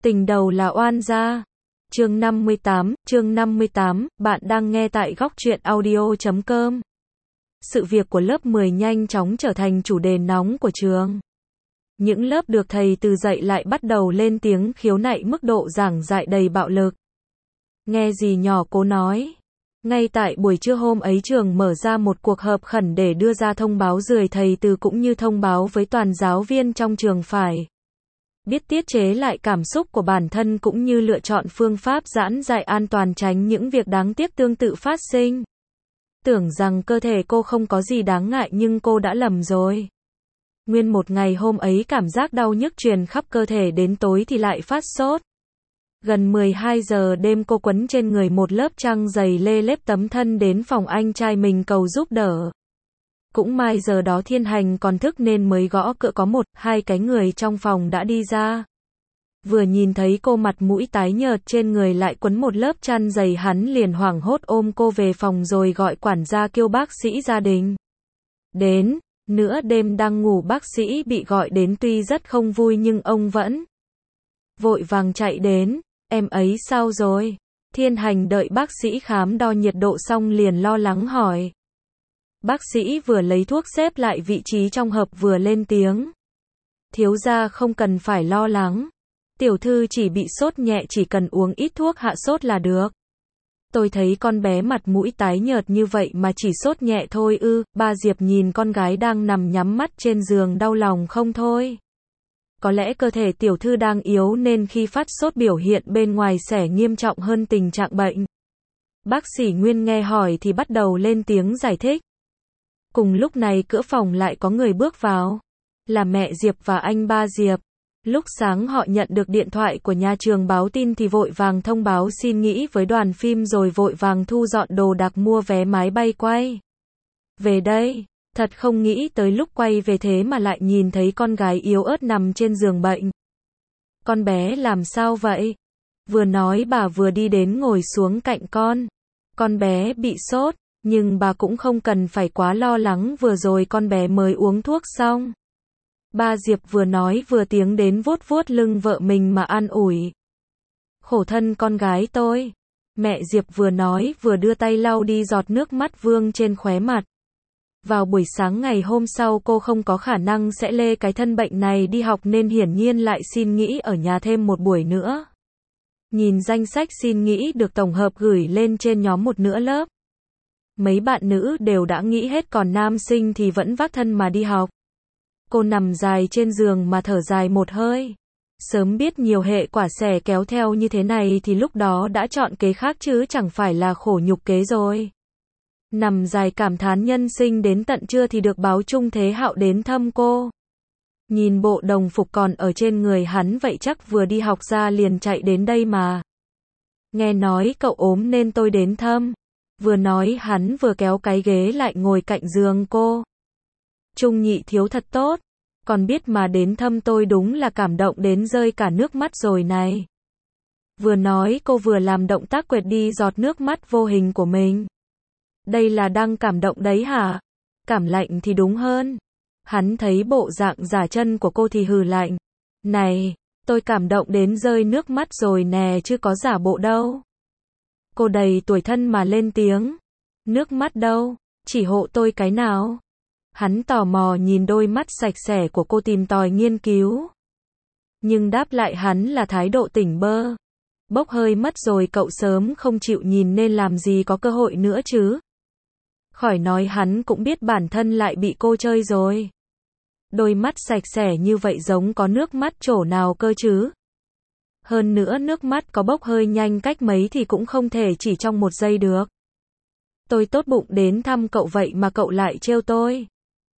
Tình đầu là oan gia. Chương 58, bạn đang nghe tại góc truyện audio.com. Sự việc của lớp 10 nhanh chóng trở thành chủ đề nóng của trường. Những lớp được thầy từ dạy lại bắt đầu lên tiếng khiếu nại mức độ giảng dạy đầy bạo lực. Nghe dì nhỏ cố nói. Ngay tại buổi trưa hôm ấy trường mở ra một cuộc họp khẩn để đưa ra thông báo rời thầy từ cũng như thông báo với toàn giáo viên trong trường phải biết tiết chế lại cảm xúc của bản thân cũng như lựa chọn phương pháp giảng dạy an toàn tránh những việc đáng tiếc tương tự phát sinh. Tưởng rằng cơ thể cô không có gì đáng ngại nhưng cô đã lầm rồi. Nguyên một ngày hôm ấy cảm giác đau nhức truyền khắp cơ thể đến tối thì lại phát sốt. Gần 12 giờ đêm cô quấn trên người một lớp trang giày lê lết tấm thân đến phòng anh trai mình cầu giúp đỡ. Cũng may giờ đó Thiên Hành còn thức nên mới gõ cửa có một, hai cái người trong phòng đã đi ra. Vừa nhìn thấy cô mặt mũi tái nhợt trên người lại quấn một lớp chăn giày hắn liền hoảng hốt ôm cô về phòng rồi gọi quản gia kêu bác sĩ gia đình. Đến, nửa đêm đang ngủ bác sĩ bị gọi đến tuy rất không vui nhưng ông vẫn vội vàng chạy đến, em ấy sao rồi? Thiên Hành đợi bác sĩ khám đo nhiệt độ xong liền lo lắng hỏi. Bác sĩ vừa lấy thuốc xếp lại vị trí trong hộp vừa lên tiếng. Thiếu gia không cần phải lo lắng. Tiểu thư chỉ bị sốt nhẹ chỉ cần uống ít thuốc hạ sốt là được. Tôi thấy con bé mặt mũi tái nhợt như vậy mà chỉ sốt nhẹ thôi ư. Ba Diệp nhìn con gái đang nằm nhắm mắt trên giường đau lòng không thôi. Có lẽ cơ thể tiểu thư đang yếu nên khi phát sốt biểu hiện bên ngoài sẽ nghiêm trọng hơn tình trạng bệnh. Bác sĩ Nguyên nghe hỏi thì bắt đầu lên tiếng giải thích. Cùng lúc này cửa phòng lại có người bước vào. Là mẹ Diệp và anh ba Diệp. Lúc sáng họ nhận được điện thoại của nhà trường báo tin thì vội vàng thông báo xin nghỉ với đoàn phim rồi vội vàng thu dọn đồ đạc mua vé máy bay quay về đây. Thật không nghĩ tới lúc quay về thế mà lại nhìn thấy con gái yếu ớt nằm trên giường bệnh. Con bé làm sao vậy? Vừa nói bà vừa đi đến ngồi xuống cạnh con. Con bé bị sốt, nhưng bà cũng không cần phải quá lo lắng vừa rồi con bé mới uống thuốc xong. Ba Diệp vừa nói vừa tiến đến vuốt vuốt lưng vợ mình mà an ủi. Khổ thân con gái tôi. Mẹ Diệp vừa nói vừa đưa tay lau đi giọt nước mắt vương trên khóe mặt. Vào buổi sáng ngày hôm sau cô không có khả năng sẽ lê cái thân bệnh này đi học nên hiển nhiên lại xin nghỉ ở nhà thêm một buổi nữa. Nhìn danh sách xin nghỉ được tổng hợp gửi lên trên nhóm một nửa lớp. Mấy bạn nữ đều đã nghĩ hết còn nam sinh thì vẫn vác thân mà đi học. Cô nằm dài trên giường mà thở dài một hơi. Sớm biết nhiều hệ quả sẽ kéo theo như thế này thì lúc đó đã chọn kế khác chứ chẳng phải là khổ nhục kế rồi. Nằm dài cảm thán nhân sinh đến tận trưa thì được báo Trung Thế Hạo đến thăm cô. Nhìn bộ đồng phục còn ở trên người hắn vậy chắc vừa đi học ra liền chạy đến đây mà. Nghe nói cậu ốm nên tôi đến thăm. Vừa nói hắn vừa kéo cái ghế lại ngồi cạnh giường cô. Trung nhị thiếu thật tốt. Còn biết mà đến thăm tôi đúng là cảm động đến rơi cả nước mắt rồi này. Vừa nói cô vừa làm động tác quệt đi giọt nước mắt vô hình của mình. Đây là đang cảm động đấy hả? Cảm lạnh thì đúng hơn. Hắn thấy bộ dạng giả chân của cô thì hừ lạnh. Này, tôi cảm động đến rơi nước mắt rồi nè chứ có giả bộ đâu. Cô đầy tuổi thân mà lên tiếng. Nước mắt đâu? Chỉ hộ tôi cái nào? Hắn tò mò nhìn đôi mắt sạch sẽ của cô tìm tòi nghiên cứu. Nhưng đáp lại hắn là thái độ tỉnh bơ. Bốc hơi mất rồi cậu sớm không chịu nhìn nên làm gì có cơ hội nữa chứ. Khỏi nói hắn cũng biết bản thân lại bị cô chơi rồi. Đôi mắt sạch sẽ như vậy giống có nước mắt chỗ nào cơ chứ. Hơn nữa nước mắt có bốc hơi nhanh cách mấy thì cũng không thể chỉ trong một giây được. Tôi tốt bụng đến thăm cậu vậy mà cậu lại trêu tôi.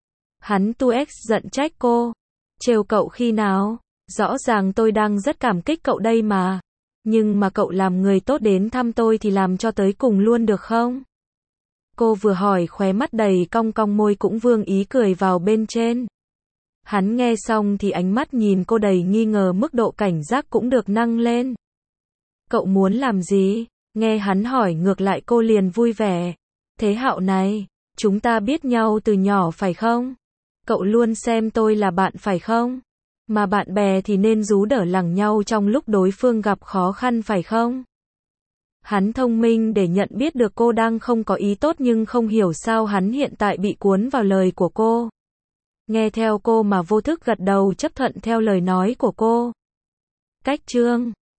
Hắn tu x giận trách cô. Trêu cậu khi nào? Rõ ràng tôi đang rất cảm kích cậu đây mà. Nhưng mà cậu làm người tốt đến thăm tôi thì làm cho tới cùng luôn được không? Cô vừa hỏi khóe mắt đầy cong cong môi cũng vương ý cười vào bên trên. Hắn nghe xong thì ánh mắt nhìn cô đầy nghi ngờ mức độ cảnh giác cũng được nâng lên. Cậu muốn làm gì? Nghe hắn hỏi ngược lại cô liền vui vẻ. Thế Hạo này, chúng ta biết nhau từ nhỏ phải không? Cậu luôn xem tôi là bạn phải không? Mà bạn bè thì nên giúp đỡ lẫn nhau trong lúc đối phương gặp khó khăn phải không? Hắn thông minh để nhận biết được cô đang không có ý tốt nhưng không hiểu sao hắn hiện tại bị cuốn vào lời của cô. Nghe theo cô mà vô thức gật đầu chấp thuận theo lời nói của cô. Cách chương